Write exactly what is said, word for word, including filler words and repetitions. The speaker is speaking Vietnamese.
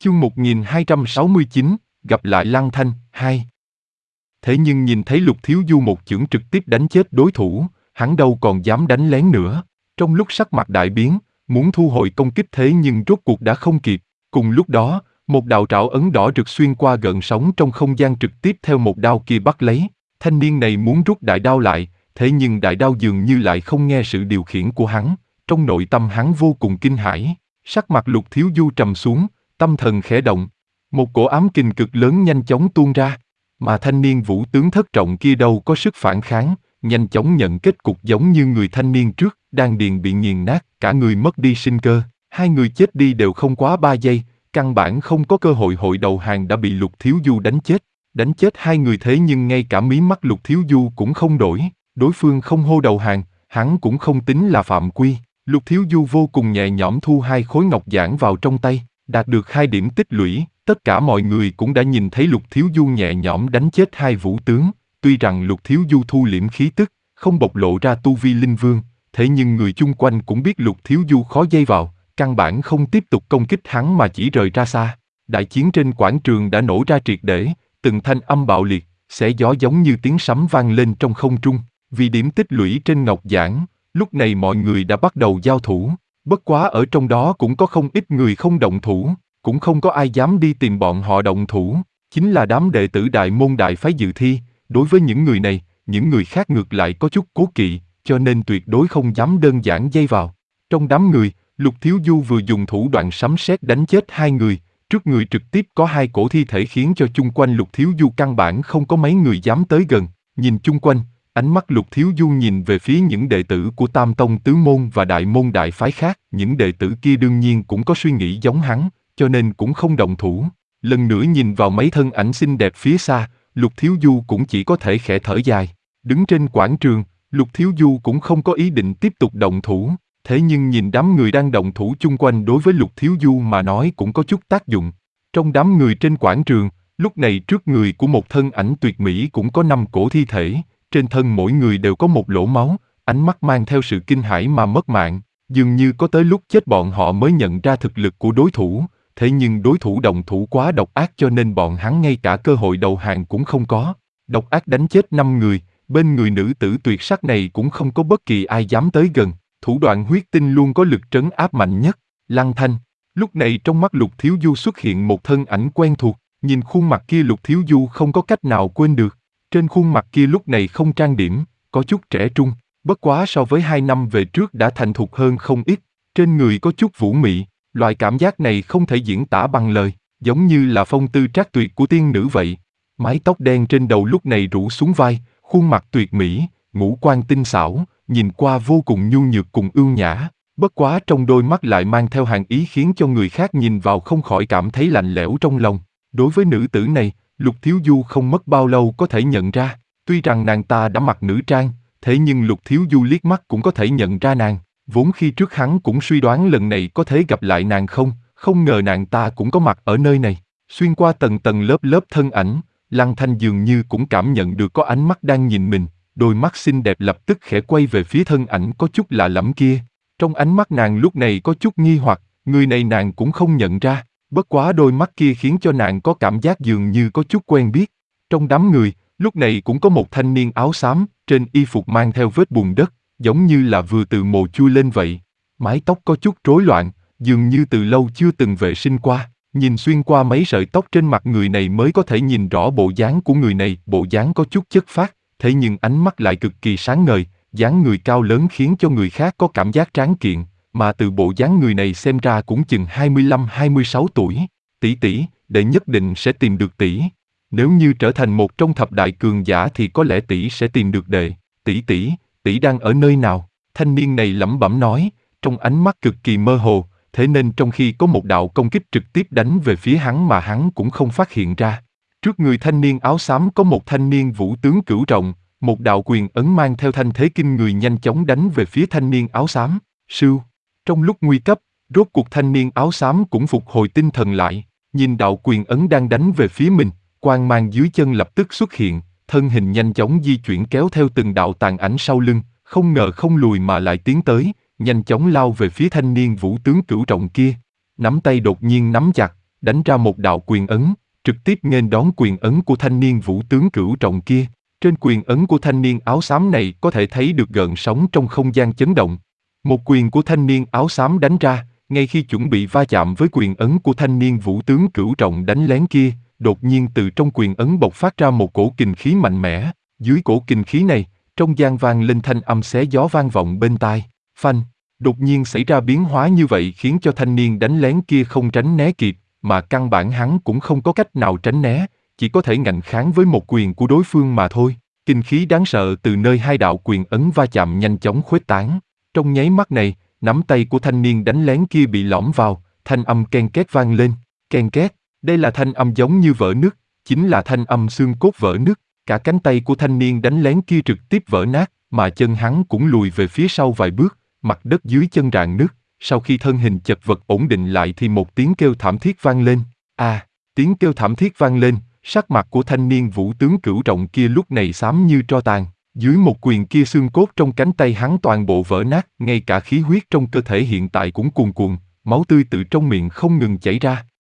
Chương một nghìn hai trăm sáu mươi chín, gặp lại Lăng Thanh, hai. Thế nhưng nhìn thấy Lục Thiếu Du một chưởng trực tiếp đánh chết đối thủ, hắn đâu còn dám đánh lén nữa. Trong lúc sắc mặt đại biến, muốn thu hồi công kích thế nhưng rốt cuộc đã không kịp. Cùng lúc đó, một đạo trảo ấn đỏ rực xuyên qua gợn sóng trong không gian trực tiếp theo một đao kia bắt lấy. Thanh niên này muốn rút đại đao lại, thế nhưng đại đao dường như lại không nghe sự điều khiển của hắn. Trong nội tâm hắn vô cùng kinh hãi, sắc mặt Lục Thiếu Du trầm xuống, tâm thần khẽ động. Một cổ ám kình cực lớn nhanh chóng tuôn ra, mà thanh niên vũ tướng thất trọng kia đâu có sức phản kháng, nhanh chóng nhận kết cục giống như người thanh niên trước, đan điền bị nghiền nát, cả người mất đi sinh cơ. Hai người chết đi đều không quá ba giây, căn bản không có cơ hội hội đầu hàng đã bị Lục Thiếu Du đánh chết. Đánh chết hai người thế nhưng ngay cả mí mắt Lục Thiếu Du cũng không đổi, đối phương không hô đầu hàng, hắn cũng không tính là phạm quy. Lục Thiếu Du vô cùng nhẹ nhõm thu hai khối ngọc giản vào trong tay, đạt được hai điểm tích lũy. Tất cả mọi người cũng đã nhìn thấy Lục Thiếu Du nhẹ nhõm đánh chết hai vũ tướng. Tuy rằng Lục Thiếu Du thu liễm khí tức, không bộc lộ ra tu vi linh vương, thế nhưng người chung quanh cũng biết Lục Thiếu Du khó dây vào, căn bản không tiếp tục công kích hắn mà chỉ rời ra xa. Đại chiến trên quảng trường đã nổ ra triệt để, từng thanh âm bạo liệt, xé gió giống như tiếng sấm vang lên trong không trung. Vì điểm tích lũy trên ngọc giản, lúc này mọi người đã bắt đầu giao thủ. Bất quá ở trong đó cũng có không ít người không động thủ, cũng không có ai dám đi tìm bọn họ động thủ, chính là đám đệ tử đại môn đại phái dự thi. Đối với những người này, những người khác ngược lại có chút cố kỵ, cho nên tuyệt đối không dám đơn giản dây vào. Trong đám người, Lục Thiếu Du vừa dùng thủ đoạn sấm sét đánh chết hai người, trước người trực tiếp có hai cổ thi thể khiến cho chung quanh Lục Thiếu Du căn bản không có mấy người dám tới gần. Nhìn chung quanh, ánh mắt Lục Thiếu Du nhìn về phía những đệ tử của Tam Tông Tứ Môn và Đại Môn Đại Phái khác, những đệ tử kia đương nhiên cũng có suy nghĩ giống hắn, cho nên cũng không động thủ. Lần nữa nhìn vào mấy thân ảnh xinh đẹp phía xa, Lục Thiếu Du cũng chỉ có thể khẽ thở dài. Đứng trên quảng trường, Lục Thiếu Du cũng không có ý định tiếp tục động thủ, thế nhưng nhìn đám người đang động thủ chung quanh đối với Lục Thiếu Du mà nói cũng có chút tác dụng. Trong đám người trên quảng trường, lúc này trước người của một thân ảnh tuyệt mỹ cũng có năm cổ thi thể, trên thân mỗi người đều có một lỗ máu, ánh mắt mang theo sự kinh hãi mà mất mạng, dường như có tới lúc chết bọn họ mới nhận ra thực lực của đối thủ. Thế nhưng đối thủ động thủ quá độc ác cho nên bọn hắn ngay cả cơ hội đầu hàng cũng không có. Độc ác đánh chết năm người, bên người nữ tử tuyệt sắc này cũng không có bất kỳ ai dám tới gần. Thủ đoạn huyết tinh luôn có lực trấn áp mạnh nhất. Lăng Thanh. Lúc này trong mắt Lục Thiếu Du xuất hiện một thân ảnh quen thuộc, nhìn khuôn mặt kia Lục Thiếu Du không có cách nào quên được. Trên khuôn mặt kia lúc này không trang điểm, có chút trẻ trung, bất quá so với hai năm về trước đã thành thục hơn không ít. Trên người có chút vũ mị. Loại cảm giác này không thể diễn tả bằng lời, giống như là phong tư trác tuyệt của tiên nữ vậy. Mái tóc đen trên đầu lúc này rủ xuống vai, khuôn mặt tuyệt mỹ, ngũ quan tinh xảo, nhìn qua vô cùng nhu nhược cùng ưu nhã. Bất quá trong đôi mắt lại mang theo hàn ý khiến cho người khác nhìn vào không khỏi cảm thấy lạnh lẽo trong lòng. Đối với nữ tử này, Lục Thiếu Du không mất bao lâu có thể nhận ra. Tuy rằng nàng ta đã mặc nữ trang, thế nhưng Lục Thiếu Du liếc mắt cũng có thể nhận ra nàng. Vốn khi trước hắn cũng suy đoán lần này có thể gặp lại nàng không, không ngờ nàng ta cũng có mặt ở nơi này. Xuyên qua tầng tầng lớp lớp thân ảnh, Lăng Thanh dường như cũng cảm nhận được có ánh mắt đang nhìn mình, đôi mắt xinh đẹp lập tức khẽ quay về phía thân ảnh có chút lạ lẫm kia. Trong ánh mắt nàng lúc này có chút nghi hoặc, người này nàng cũng không nhận ra, bất quá đôi mắt kia khiến cho nàng có cảm giác dường như có chút quen biết. Trong đám người, lúc này cũng có một thanh niên áo xám, trên y phục mang theo vết bùn đất, giống như là vừa từ mồ chui lên vậy. Mái tóc có chút rối loạn, dường như từ lâu chưa từng vệ sinh qua. Nhìn xuyên qua mấy sợi tóc trên mặt người này mới có thể nhìn rõ bộ dáng của người này. Bộ dáng có chút chất phác, thế nhưng ánh mắt lại cực kỳ sáng ngời. Dáng người cao lớn khiến cho người khác có cảm giác tráng kiện, mà từ bộ dáng người này xem ra cũng chừng hai mươi lăm hai mươi sáu tuổi. Tỷ tỷ, đệ nhất định sẽ tìm được tỷ. Nếu như trở thành một trong thập đại cường giả thì có lẽ tỷ sẽ tìm được đệ. Tỷ tỷ, tỷ đang ở nơi nào? Thanh niên này lẩm bẩm nói, trong ánh mắt cực kỳ mơ hồ, thế nên trong khi có một đạo công kích trực tiếp đánh về phía hắn mà hắn cũng không phát hiện ra. Trước người thanh niên áo xám có một thanh niên vũ tướng cửu trọng, một đạo quyền ấn mang theo thanh thế kinh người nhanh chóng đánh về phía thanh niên áo xám. Sưu. Trong lúc nguy cấp, rốt cuộc thanh niên áo xám cũng phục hồi tinh thần lại, nhìn đạo quyền ấn đang đánh về phía mình, quang mang dưới chân lập tức xuất hiện, thân hình nhanh chóng di chuyển kéo theo từng đạo tàn ảnh sau lưng, không ngờ không lùi mà lại tiến tới, nhanh chóng lao về phía thanh niên vũ tướng cửu trọng kia. Nắm tay đột nhiên nắm chặt, đánh ra một đạo quyền ấn, trực tiếp nghênh đón quyền ấn của thanh niên vũ tướng cửu trọng kia. Trên quyền ấn của thanh niên áo xám này có thể thấy được gợn sóng trong không gian chấn động. Một quyền của thanh niên áo xám đánh ra, ngay khi chuẩn bị va chạm với quyền ấn của thanh niên vũ tướng cửu trọng đánh lén kia, đột nhiên từ trong quyền ấn bộc phát ra một cổ kình khí mạnh mẽ. Dưới cổ kình khí này, trong gian vang lên thanh âm xé gió vang vọng bên tai. Phanh! Đột nhiên xảy ra biến hóa như vậy khiến cho thanh niên đánh lén kia không tránh né kịp, mà căn bản hắn cũng không có cách nào tránh né, chỉ có thể ngạnh kháng với một quyền của đối phương mà thôi. Kinh khí đáng sợ từ nơi hai đạo quyền ấn va chạm nhanh chóng khuếch tán. Trong nháy mắt này, nắm tay của thanh niên đánh lén kia bị lõm vào, thanh âm ken két vang lên. Ken két, đây là thanh âm giống như vỡ nứt, chính là thanh âm xương cốt vỡ nứt. Cả cánh tay của thanh niên đánh lén kia trực tiếp vỡ nát, mà chân hắn cũng lùi về phía sau vài bước, mặt đất dưới chân rạn nứt. Sau khi thân hình chật vật ổn định lại thì một tiếng kêu thảm thiết vang lên. À, tiếng kêu thảm thiết vang lên, sắc mặt của thanh niên vũ tướng cửu trọng kia lúc này xám như tro tàn. Dưới một quyền kia xương cốt trong cánh tay hắn toàn bộ vỡ nát, ngay cả khí huyết trong cơ thể hiện tại cũng cuồn cuộn, máu tươi từ trong miệng không ngừng chảy ra.